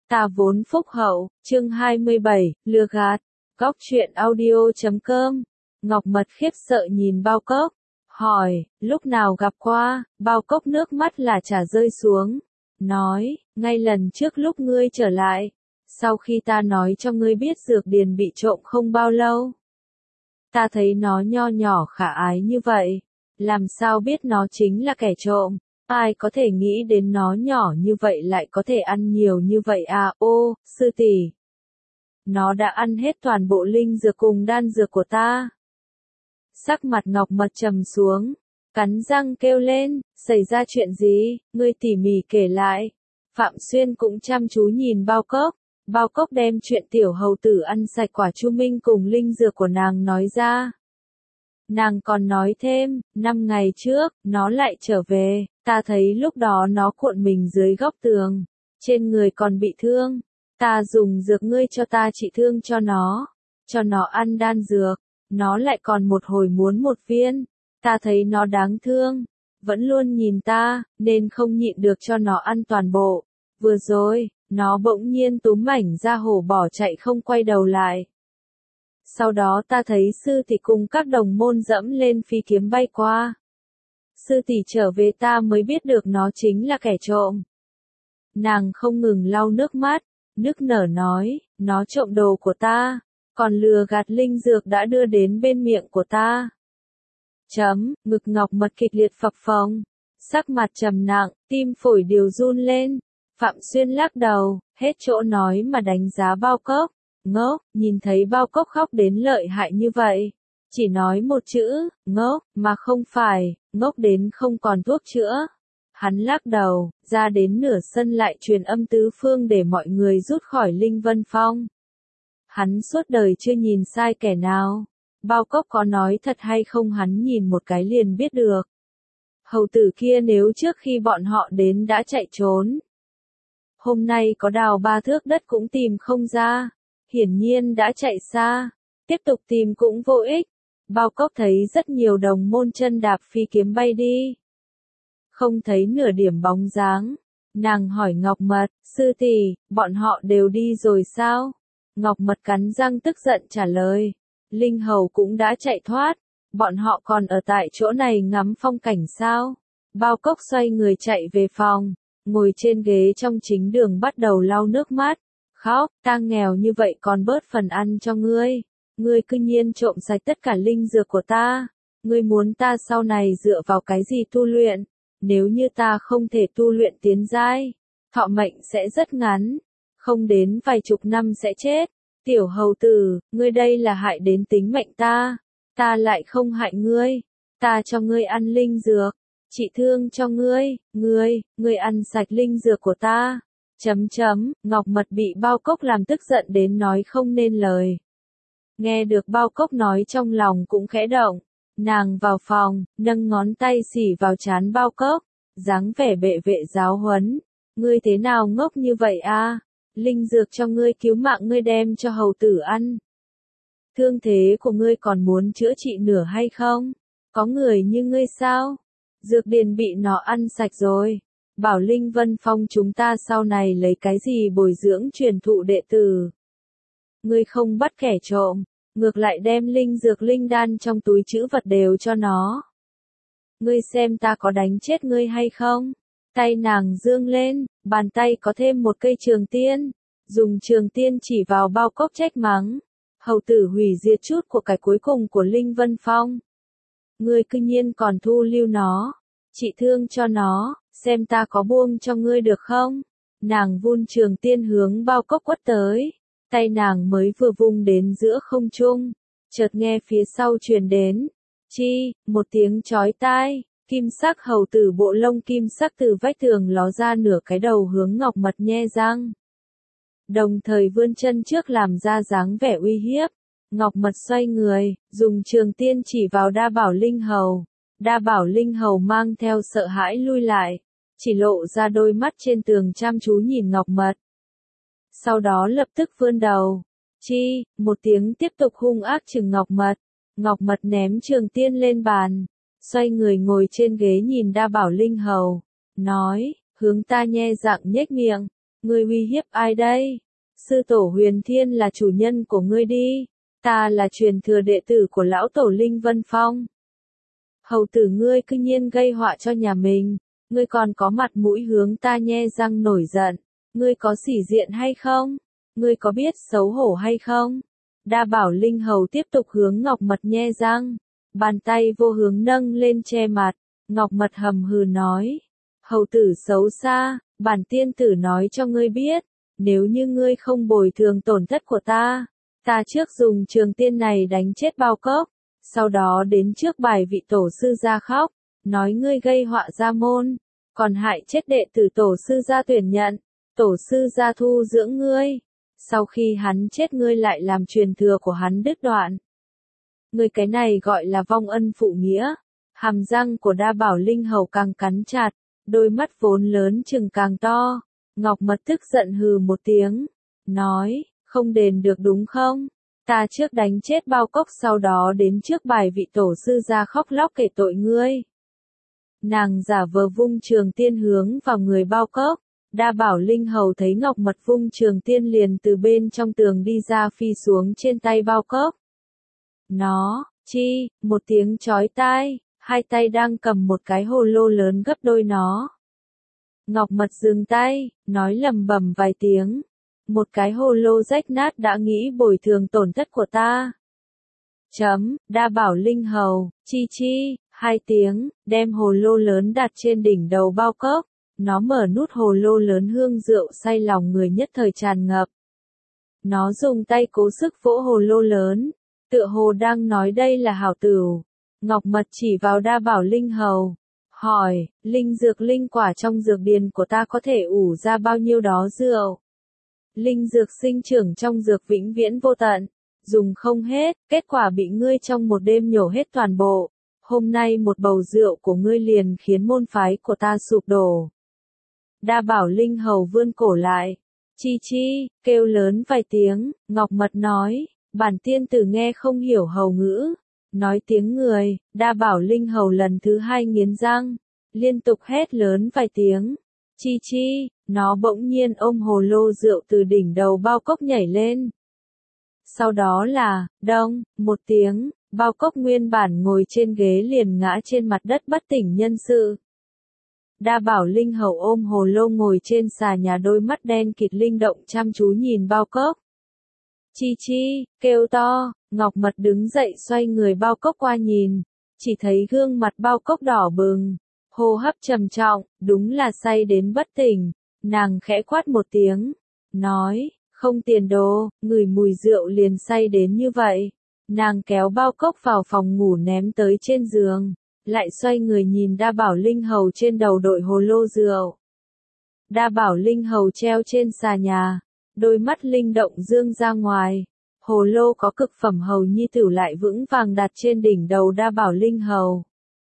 Ta vốn phúc hậu, chương 27, lừa gạt. Góc truyện audio.com. Ngọc Mật khiếp sợ nhìn bao cốc, hỏi, lúc nào gặp qua, bao cốc nước mắt là chả rơi xuống. Nói, ngay lần trước lúc ngươi trở lại, sau khi ta nói cho ngươi biết dược điền bị trộm không bao lâu. Ta thấy nó nho nhỏ khả ái như vậy, làm sao biết nó chính là kẻ trộm. Ai có thể nghĩ đến nó nhỏ như vậy lại có thể ăn nhiều như vậy à? Ô, sư tỷ, nó đã ăn hết toàn bộ linh dược cùng đan dược của ta. Sắc mặt Ngọc Mật trầm xuống, cắn răng kêu lên, xảy ra chuyện gì, ngươi tỉ mỉ kể lại. Phạm Xuyên cũng chăm chú nhìn bao cốc đem chuyện tiểu hầu tử ăn sạch quả chu minh cùng linh dược của nàng nói ra. Nàng còn nói thêm, 5 ngày trước, nó lại trở về, ta thấy lúc đó nó cuộn mình dưới góc tường, trên người còn bị thương. Ta dùng dược ngươi cho ta trị thương cho nó ăn đan dược, nó lại còn một hồi muốn một viên. Ta thấy nó đáng thương, vẫn luôn nhìn ta, nên không nhịn được cho nó ăn toàn bộ. Vừa rồi, nó bỗng nhiên túm mảnh ra hổ bỏ chạy không quay đầu lại. Sau đó ta thấy sư tỷ cùng các đồng môn dẫm lên phi kiếm bay qua. Sư tỷ trở về ta mới biết được nó chính là kẻ trộm. Nàng không ngừng lau nước mắt, nức nở nói, nó trộm đồ của ta, còn lừa gạt linh dược đã đưa đến bên miệng của ta. Ngực Ngọc Mật kịch liệt phập phồng, sắc mặt trầm nặng, tim phổi đều run lên. Phạm Xuyên lắc đầu, hết chỗ nói mà đánh giá bao cốc. Ngốc, nhìn thấy bao cốc khóc đến lợi hại như vậy. Chỉ nói một chữ, ngốc, mà không phải, ngốc đến không còn thuốc chữa. Hắn lắc đầu, ra đến nửa sân lại truyền âm tứ phương để mọi người rút khỏi Linh Vân Phong. Hắn suốt đời chưa nhìn sai kẻ nào. Bao cốc có nói thật hay không hắn nhìn một cái liền biết được. Hầu tử kia nếu trước khi bọn họ đến đã chạy trốn, hôm nay có đào 3 thước đất cũng tìm không ra. Hiển nhiên đã chạy xa, tiếp tục tìm cũng vô ích. Bao cốc thấy rất nhiều đồng môn chân đạp phi kiếm bay đi, không thấy nửa điểm bóng dáng. Nàng hỏi Ngọc Mật, sư tỷ, bọn họ đều đi rồi sao? Ngọc Mật cắn răng tức giận trả lời, Linh Hầu cũng đã chạy thoát, bọn họ còn ở tại chỗ này ngắm phong cảnh sao? Bao cốc xoay người chạy về phòng, ngồi trên ghế trong chính đường bắt đầu lau nước mắt. Khóc, ta nghèo như vậy còn bớt phần ăn cho ngươi. Ngươi cư nhiên trộm sạch tất cả linh dược của ta. Ngươi muốn ta sau này dựa vào cái gì tu luyện? Nếu như ta không thể tu luyện tiến giai, thọ mệnh sẽ rất ngắn, không đến vài chục năm sẽ chết. Tiểu hầu tử, ngươi đây là hại đến tính mệnh ta. Ta lại không hại ngươi. Ta cho ngươi ăn linh dược, trị thương cho ngươi, ngươi ăn sạch linh dược của ta. Ngọc Mật bị bao cốc làm tức giận đến nói không nên lời. Nghe được bao cốc nói trong lòng cũng khẽ động. Nàng vào phòng, nâng ngón tay xỉ vào trán bao cốc, dáng vẻ bệ vệ giáo huấn. Ngươi thế nào ngốc như vậy a? Linh dược cho ngươi cứu mạng ngươi đem cho hầu tử ăn. Thương thế của ngươi còn muốn chữa trị nửa hay không? Có người như ngươi sao? Dược điền bị nó ăn sạch rồi. Bảo Linh Vân Phong chúng ta sau này lấy cái gì bồi dưỡng truyền thụ đệ tử? Ngươi không bắt kẻ trộm, ngược lại đem linh dược linh đan trong túi trữ vật đều cho nó. Ngươi xem ta có đánh chết ngươi hay không? Tay nàng dương lên, bàn tay có thêm một cây trường tiên, dùng trường tiên chỉ vào bao cốc trách mắng. Hầu tử hủy diệt chút của cải cuối cùng của Linh Vân Phong. Ngươi cư nhiên còn thu lưu nó, trị thương cho nó. Xem ta có buông cho ngươi được không? Nàng vun trường tiên hướng bao cốc quất tới. Tay nàng mới vừa vung đến giữa không trung, chợt nghe phía sau truyền đến. Một tiếng chói tai, kim sắc hầu tử bộ lông kim sắc từ vách tường ló ra nửa cái đầu hướng Ngọc Mật nhe răng. Đồng thời vươn chân trước làm ra dáng vẻ uy hiếp. Ngọc Mật xoay người, dùng trường tiên chỉ vào Đa Bảo Linh Hầu. Đa Bảo Linh Hầu mang theo sợ hãi lui lại, chỉ lộ ra đôi mắt trên tường chăm chú nhìn Ngọc Mật. Sau đó lập tức vươn đầu. Một tiếng tiếp tục hung ác chừng Ngọc Mật. Ngọc Mật ném trường tiên lên bàn, xoay người ngồi trên ghế nhìn Đa Bảo Linh Hầu, nói, hướng ta nhe răng nhếch miệng. Ngươi uy hiếp ai đây? Sư tổ Huyền Thiên là chủ nhân của ngươi đi. Ta là truyền thừa đệ tử của lão tổ Linh Vân Phong. Hầu tử ngươi cư nhiên gây họa cho nhà mình. Ngươi còn có mặt mũi hướng ta nhe răng nổi giận. Ngươi có sĩ diện hay không? Ngươi có biết xấu hổ hay không? Đa Bảo Linh Hầu tiếp tục hướng Ngọc Mật nhe răng. Bàn tay vô hướng nâng lên che mặt. Ngọc Mật hầm hừ nói. Hầu tử xấu xa, bản tiên tử nói cho ngươi biết. Nếu như ngươi không bồi thường tổn thất của ta trước dùng trường tiên này đánh chết Bao Cốc. Sau đó đến trước bài vị tổ sư gia khóc. Nói ngươi gây họa gia môn. Còn hại chết đệ tử tổ sư gia tuyển nhận. Tổ sư gia thu dưỡng ngươi. Sau khi hắn chết ngươi lại làm truyền thừa của hắn đứt đoạn. Ngươi cái này gọi là vong ân phụ nghĩa. Hàm răng của Đa Bảo Linh Hầu càng cắn chặt. Đôi mắt vốn lớn chừng càng to. Ngọc Mật tức giận hừ một tiếng. Nói, không đền được đúng không? Ta trước đánh chết Bao Cốc sau đó đến trước bài vị tổ sư gia khóc lóc kể tội ngươi. Nàng giả vờ vung trường tiên hướng vào người Bao Cốc. Đa Bảo Linh Hầu thấy Ngọc Mật vung trường tiên liền từ bên trong tường đi ra phi xuống trên tay Bao Cốc. Nó, chi, một tiếng chói tai, hai tay đang cầm một cái hồ lô lớn gấp đôi nó. Ngọc Mật dừng tay, nói lầm bầm vài tiếng. Một cái hồ lô rách nát đã nghĩ bồi thường tổn thất của ta. Đa Bảo Linh Hầu, chi, hai tiếng, đem hồ lô lớn đặt trên đỉnh đầu Bao Cốc. Nó mở nút hồ lô lớn hương rượu say lòng người nhất thời tràn ngập. Nó dùng tay cố sức vỗ hồ lô lớn, tựa hồ đang nói đây là hảo tửu. Ngọc Mật chỉ vào Đa Bảo Linh Hầu, hỏi, linh dược linh quả trong dược điền của ta có thể ủ ra bao nhiêu đó rượu? Linh dược sinh trưởng trong dược vĩnh viễn vô tận, dùng không hết, kết quả bị ngươi trong một đêm nhổ hết toàn bộ. Hôm nay một bầu rượu của ngươi liền khiến môn phái của ta sụp đổ. Đa Bảo Linh Hầu vươn cổ lại. Chi, kêu lớn vài tiếng, Ngọc Mật nói, bản tiên tử nghe không hiểu hầu ngữ. Nói tiếng người, Đa Bảo Linh Hầu lần thứ hai nghiến răng, liên tục hét lớn vài tiếng. Chi, nó bỗng nhiên ôm hồ lô rượu từ đỉnh đầu Bao Cốc nhảy lên. Sau đó là, đông, một tiếng, Bao Cốc nguyên bản ngồi trên ghế liền ngã trên mặt đất bất tỉnh nhân sự. Đa Bảo Linh Hầu ôm hồ lô ngồi trên xà nhà đôi mắt đen kịt linh động chăm chú nhìn Bao Cốc. Chi, kêu to, Ngọc Mật đứng dậy xoay người Bao Cốc qua nhìn, chỉ thấy gương mặt Bao Cốc đỏ bừng, hô hấp trầm trọng, đúng là say đến bất tỉnh. Nàng khẽ quát một tiếng, nói, không tiền đồ, ngửi mùi rượu liền say đến như vậy. Nàng kéo Bao Cốc vào phòng ngủ ném tới trên giường, lại xoay người nhìn Đa Bảo Linh Hầu trên đầu đội hồ lô rượu. Đa Bảo Linh Hầu treo trên xà nhà, đôi mắt linh động dương ra ngoài. Hồ lô có cực phẩm hầu nhi tửu lại vững vàng đặt trên đỉnh đầu Đa Bảo Linh Hầu.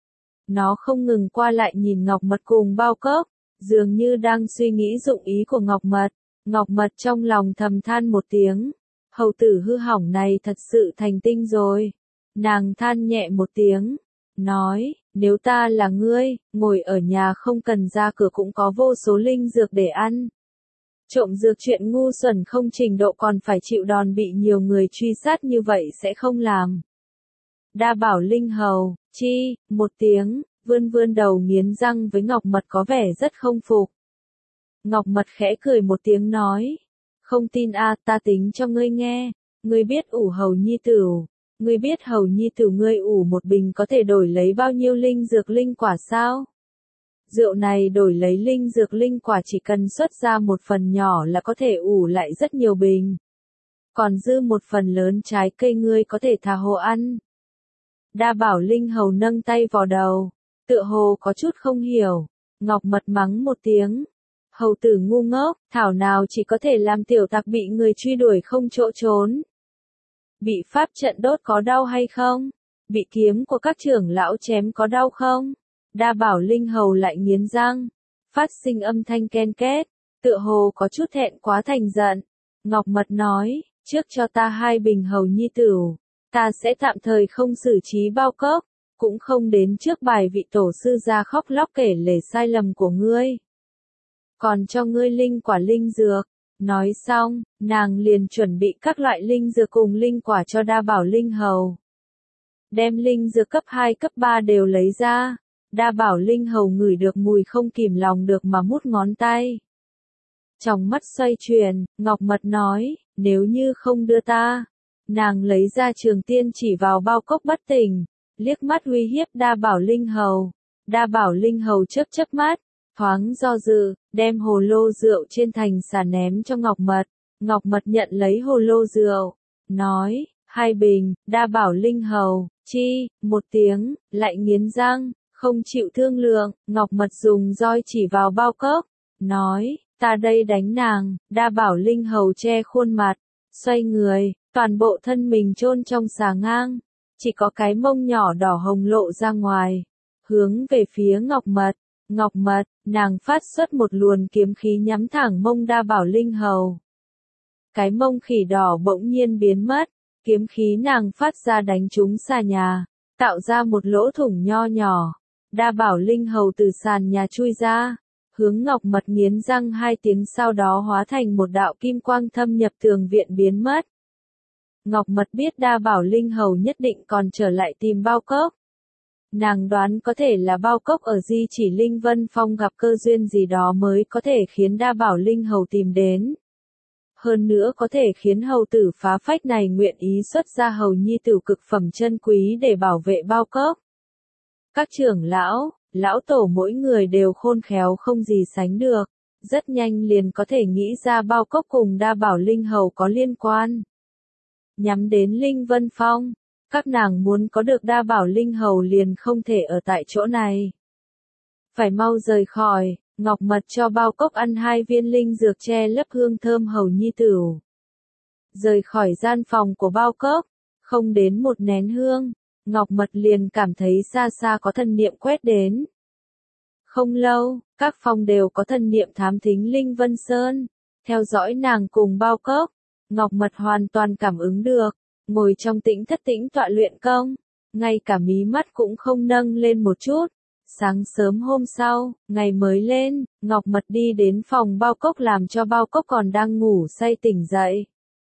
Nó không ngừng qua lại nhìn Ngọc Mật cùng Bao Cốc, dường như đang suy nghĩ dụng ý của Ngọc Mật. Ngọc Mật trong lòng thầm than một tiếng. Hầu tử hư hỏng này thật sự thành tinh rồi. Nàng than nhẹ một tiếng, nói, nếu ta là ngươi, ngồi ở nhà không cần ra cửa cũng có vô số linh dược để ăn. Trộm dược chuyện ngu xuẩn không trình độ còn phải chịu đòn bị nhiều người truy sát như vậy sẽ không làm. Đa Bảo Linh Hầu, một tiếng, vươn đầu nghiến răng với Ngọc Mật có vẻ rất không phục. Ngọc Mật khẽ cười một tiếng nói, không tin ta tính cho ngươi nghe, ngươi biết ủ hầu nhi tửu, ngươi biết hầu nhi tửu ngươi ủ một bình có thể đổi lấy bao nhiêu linh dược linh quả sao? Rượu này đổi lấy linh dược linh quả chỉ cần xuất ra một phần nhỏ là có thể ủ lại rất nhiều bình. Còn dư một phần lớn trái cây ngươi có thể thả hồ ăn. Đa Bảo Linh Hầu nâng tay vào đầu, tựa hồ có chút không hiểu. Ngọc Mật mắng một tiếng. Hầu tử ngu ngốc, thảo nào chỉ có thể làm tiểu tặc bị người truy đuổi không chỗ trốn. Bị pháp trận đốt có đau hay không? Bị kiếm của các trưởng lão chém có đau không? Đa Bảo Linh Hầu lại nghiến răng, phát sinh âm thanh ken két, tựa hồ có chút thẹn quá thành giận. Ngọc Mật nói, trước cho ta 2 bình hầu nhi tửu, ta sẽ tạm thời không xử trí Bao Cốc, cũng không đến trước bài vị tổ sư ra khóc lóc kể lể sai lầm của ngươi. còn cho ngươi linh quả linh dược. Nói xong, nàng liền chuẩn bị các loại linh dược cùng linh quả cho Đa Bảo Linh Hầu. Đem linh dược cấp 2 cấp 3 đều lấy ra. Đa Bảo Linh Hầu ngửi được mùi không kìm lòng được mà mút ngón tay. Trong mắt xoay chuyển, Ngọc Mật nói, nếu như không đưa ta. Nàng lấy ra trường tiên chỉ vào bao cốc bất tỉnh, liếc mắt uy hiếp Đa Bảo Linh Hầu. Đa Bảo Linh Hầu chớp chớp mắt, thoáng do dự, đem hồ lô rượu trên thành xà ném cho Ngọc Mật. Ngọc Mật nhận lấy hồ lô rượu, nói, 2 bình. Đa Bảo Linh Hầu, chi, 1 tiếng, lại nghiến răng, không chịu thương lượng. Ngọc Mật dùng roi chỉ vào bao cốc, nói, ta đây đánh nàng. Đa Bảo Linh Hầu che khuôn mặt, xoay người, toàn bộ thân mình chôn trong xà ngang, chỉ có cái mông nhỏ đỏ hồng lộ ra ngoài, hướng về phía Ngọc Mật. Ngọc Mật, nàng phát xuất một luồng kiếm khí nhắm thẳng mông Đa Bảo Linh Hầu. Cái mông khỉ đỏ bỗng nhiên biến mất, kiếm khí nàng phát ra đánh trúng xà nhà, tạo ra một lỗ thủng nho nhỏ. Đa Bảo Linh Hầu từ sàn nhà chui ra, hướng Ngọc Mật nghiến răng 2 tiếng, sau đó hóa thành một đạo kim quang thâm nhập tường viện biến mất. Ngọc Mật biết Đa Bảo Linh Hầu nhất định còn trở lại tìm bao cốc. Nàng đoán có thể là bao cốc ở Di Chỉ Linh Vân Phong gặp cơ duyên gì đó mới có thể khiến Đa Bảo Linh Hầu tìm đến. Hơn nữa có thể khiến hầu tử phá phách này nguyện ý xuất ra hầu nhi tử cực phẩm chân quý để bảo vệ bao cốc. Các trưởng lão, lão tổ mỗi người đều khôn khéo không gì sánh được, rất nhanh liền có thể nghĩ ra bao cốc cùng Đa Bảo Linh Hầu có liên quan. Nhắm đến Linh Vân Phong, các nàng muốn có được Đa Bảo Linh Hầu liền không thể ở tại chỗ này. Phải mau rời khỏi. Ngọc Mật cho bao cốc ăn 2 viên linh dược che lấp hương thơm hầu nhi tử. Rời khỏi gian phòng của bao cốc, không đến 1 nén hương, Ngọc Mật liền cảm thấy xa xa có thần niệm quét đến. Không lâu, các phòng đều có thần niệm thám thính Linh Vân Sơn, theo dõi nàng cùng bao cốc. Ngọc Mật hoàn toàn cảm ứng được, ngồi trong tĩnh thất tĩnh tọa luyện công, ngay cả mí mắt cũng không nâng lên một chút. Sáng sớm hôm sau, ngày mới lên, Ngọc Mật đi đến phòng bao cốc làm cho bao cốc còn đang ngủ say tỉnh dậy.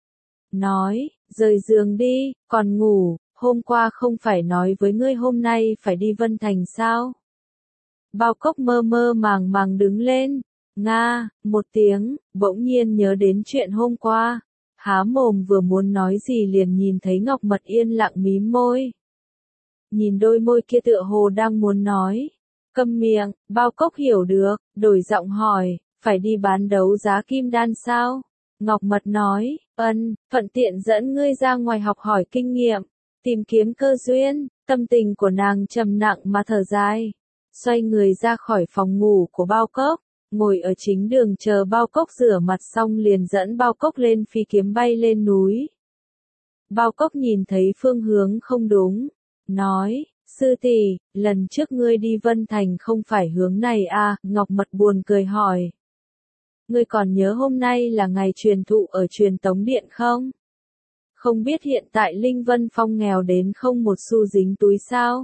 Nói, rời giường đi, còn ngủ, hôm qua không phải nói với ngươi hôm nay phải đi Vân Thành sao? Bao cốc mơ mơ màng màng đứng lên, nga, 1 tiếng, bỗng nhiên nhớ đến chuyện hôm qua. Há mồm vừa muốn nói gì liền nhìn thấy Ngọc Mật yên lặng mím môi. Nhìn đôi môi kia tựa hồ đang muốn nói. Câm miệng, bao cốc hiểu được, đổi giọng hỏi, phải đi bán đấu giá kim đan sao? Ngọc Mật nói, thuận tiện dẫn ngươi ra ngoài học hỏi kinh nghiệm, tìm kiếm cơ duyên. Tâm tình của nàng trầm nặng mà thở dài. Xoay người ra khỏi phòng ngủ của bao cốc, ngồi ở chính đường chờ bao cốc rửa mặt xong liền dẫn bao cốc lên phi kiếm bay lên núi. Bao cốc nhìn thấy phương hướng không đúng, nói, sư tỷ, lần trước ngươi đi Vân Thành không phải hướng này à? Ngọc Mật buồn cười hỏi. Ngươi còn nhớ hôm nay là ngày truyền thụ ở Truyền Tống Điện không? Không biết hiện tại Linh Vân Phong nghèo đến không một xu dính túi sao?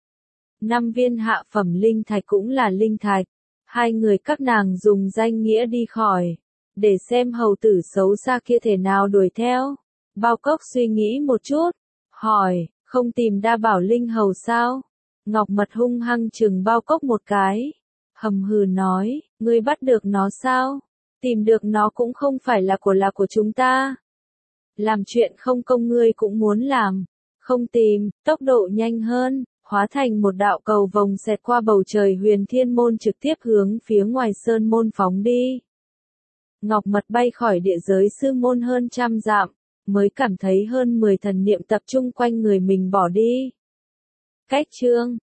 5 viên hạ phẩm linh thạch cũng là linh thạch. 2 người các nàng dùng danh nghĩa đi khỏi, để xem hầu tử xấu xa kia thể nào đuổi theo. Bao cốc suy nghĩ một chút, hỏi, không tìm Đa Bảo Linh Hầu sao? Ngọc Mật hung hăng chừng bao cốc một cái, hầm hừ nói, ngươi bắt được nó sao? Tìm được nó cũng không phải là của chúng ta. Làm chuyện không công ngươi cũng muốn làm, không tìm, tốc độ nhanh hơn, hóa thành một đạo cầu vồng xẹt qua bầu trời Huyền Thiên Môn trực tiếp hướng phía ngoài sơn môn phóng đi. Ngọc Mật bay khỏi địa giới sư môn hơn 100 dặm, mới cảm thấy hơn 10 thần niệm tập trung quanh người mình bỏ đi. Cách chương